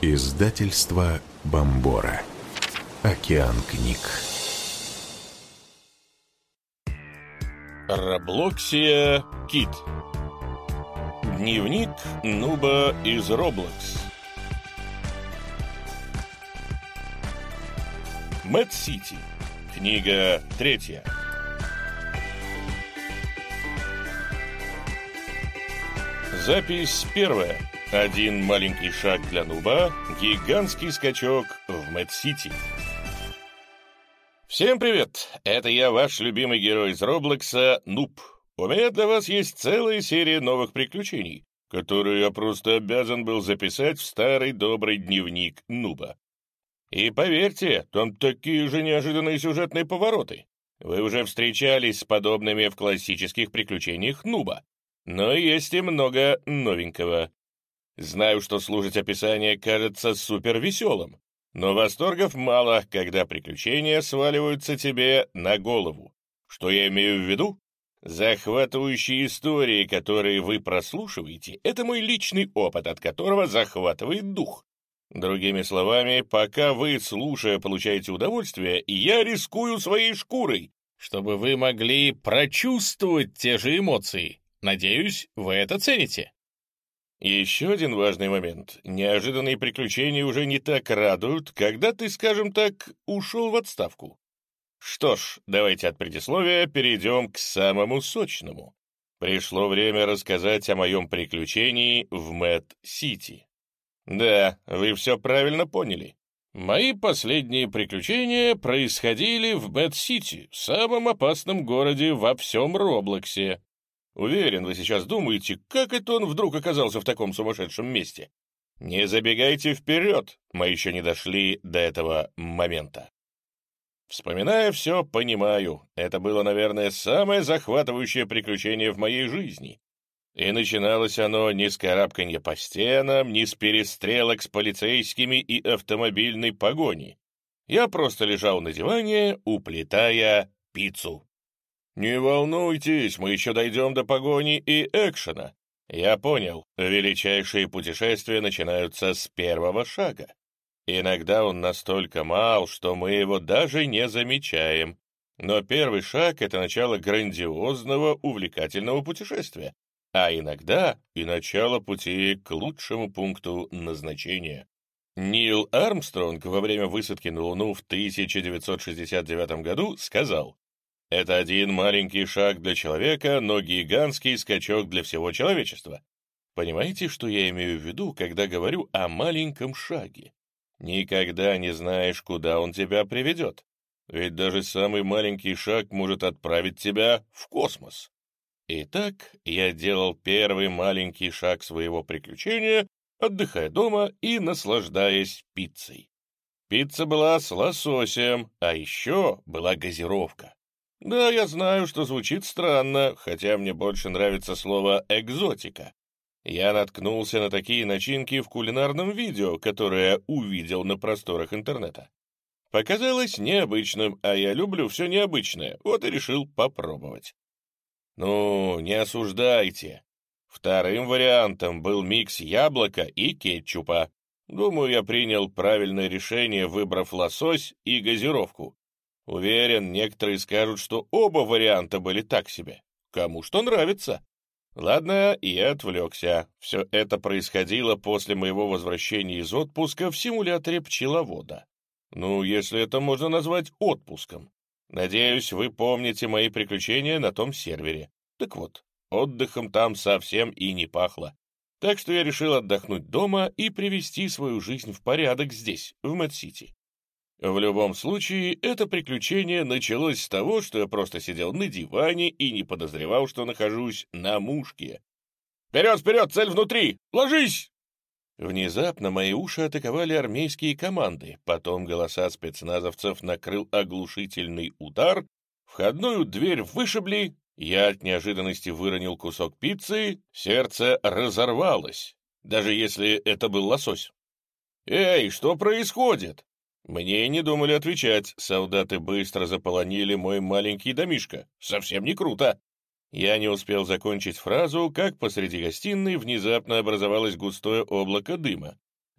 Издательство Бомбора. Океан книг. Роблоксия Кит. Дневник нуба из Роблокс. Мэд-Сити. Книга 3. Запись 1. Один маленький шаг для нуба, гигантский скачок в Мэд-Сити. Всем привет! Это я, ваш любимый герой из Роблокса, Нуб. У меня для вас есть целая серия новых приключений, которые я просто обязан был записать в старый добрый дневник Нуба. И поверьте, там такие же неожиданные сюжетные повороты. Вы уже встречались с подобными в классических приключениях Нуба, но есть и много новенького. Знаю, что слушать описание кажется супервеселым, но восторгов мало, когда приключения сваливаются тебе на голову. Что я имею в виду? Захватывающие истории, которые вы прослушиваете, это мой личный опыт, от которого захватывает дух. Другими словами, пока вы, слушая, получаете удовольствие, я рискую своей шкурой, чтобы вы могли прочувствовать те же эмоции. Надеюсь, вы это цените. Еще один важный момент. Неожиданные приключения уже не так радуют, когда ты, скажем так, ушел в отставку. Что ж, давайте от предисловия перейдем к самому сочному. Пришло время рассказать о моем приключении в Мэд-Сити. Да, вы все правильно поняли. Мои последние приключения происходили в Мэд-Сити, самом опасном городе во всем Роблоксе. Уверен, вы сейчас думаете, как это он вдруг оказался в таком сумасшедшем месте. Не забегайте вперед, мы еще не дошли до этого момента. Вспоминая все, понимаю, это было, наверное, самое захватывающее приключение в моей жизни. И начиналось оно не с карабканья по стенам, не с перестрелок с полицейскими и автомобильной погони. Я просто лежал на диване, уплетая пиццу. «Не волнуйтесь, мы еще дойдем до погони и экшена. Я понял, величайшие путешествия начинаются с первого шага. Иногда он настолько мал, что мы его даже не замечаем. Но первый шаг — это начало грандиозного, увлекательного путешествия, а иногда и начало пути к лучшему пункту назначения». Нил Армстронг во время высадки на Луну в 1969 году сказал: «Это один маленький шаг для человека, но гигантский скачок для всего человечества». Понимаете, что я имею в виду, когда говорю о маленьком шаге? Никогда не знаешь, куда он тебя приведет. Ведь даже самый маленький шаг может отправить тебя в космос. Итак, я делал первый маленький шаг своего приключения, отдыхая дома и наслаждаясь пиццей. Пицца была с лососем, а еще была газировка. Да, я знаю, что звучит странно, хотя мне больше нравится слово «экзотика». Я наткнулся на такие начинки в кулинарном видео, которое увидел на просторах интернета. Показалось необычным, а я люблю все необычное, вот и решил попробовать. Ну, не осуждайте. Вторым вариантом был микс яблока и кетчупа. Думаю, я принял правильное решение, выбрав лосось и газировку. Уверен, некоторые скажут, что оба варианта были так себе. Кому что нравится. Ладно, я отвлекся. Все это происходило после моего возвращения из отпуска в симуляторе пчеловода. Ну, если это можно назвать отпуском. Надеюсь, вы помните мои приключения на том сервере. Так вот, отдыхом там совсем и не пахло. Так что я решил отдохнуть дома и привести свою жизнь в порядок здесь, в Мэд-Сити. В любом случае, это приключение началось с того, что я просто сидел на диване и не подозревал, что нахожусь на мушке. «Вперед, вперед, цель внутри! Ложись!» Внезапно мои уши атаковали армейские команды, потом голоса спецназовцев накрыл оглушительный удар, входную дверь вышибли, я от неожиданности выронил кусок пиццы, сердце разорвалось, даже если это был лосось. «Эй, что происходит?» Мне не думали отвечать, солдаты быстро заполонили мой маленький домишко. Совсем не круто. Я не успел закончить фразу, как посреди гостиной внезапно образовалось густое облако дыма.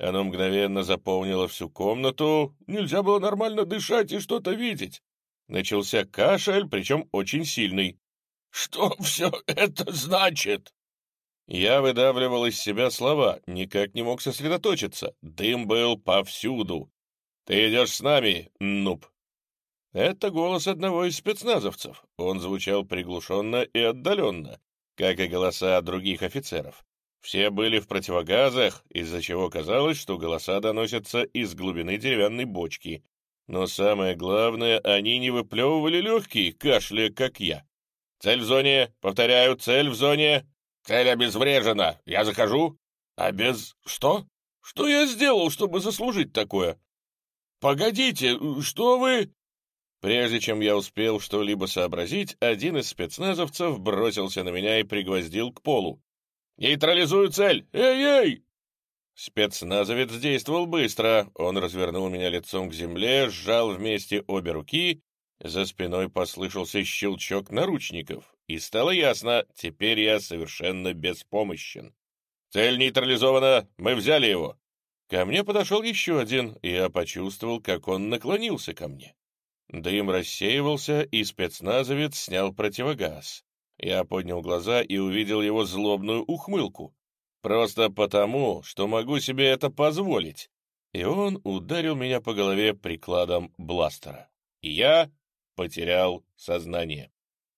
Оно мгновенно заполнило всю комнату, нельзя было нормально дышать и что-то видеть. Начался кашель, причем очень сильный. «Что все это значит?» Я выдавливал из себя слова, никак не мог сосредоточиться. Дым был повсюду. «Ты идешь с нами, нуб!» Это голос одного из спецназовцев. Он звучал приглушенно и отдаленно, как и голоса других офицеров. Все были в противогазах, из-за чего казалось, что голоса доносятся из глубины деревянной бочки. Но самое главное, они не выплевывали легкие, кашляя, как я. «Цель в зоне! Повторяю, цель в зоне! Цель обезврежена! Я захожу!» Что? Что я сделал, чтобы заслужить такое? Погодите, что вы...» Прежде чем я успел что-либо сообразить, один из спецназовцев бросился на меня и пригвоздил к полу. «Нейтрализую цель! Эй-эй!» Спецназовец действовал быстро. Он развернул меня лицом к земле, сжал вместе обе руки. За спиной послышался щелчок наручников, и стало ясно, теперь я совершенно беспомощен. «Цель нейтрализована! Мы взяли его!» Ко мне подошел еще один, и я почувствовал, как он наклонился ко мне. Дым рассеивался, и спецназовец снял противогаз. Я поднял глаза и увидел его злобную ухмылку. Просто потому, что могу себе это позволить. И он ударил меня по голове прикладом бластера. И я потерял сознание.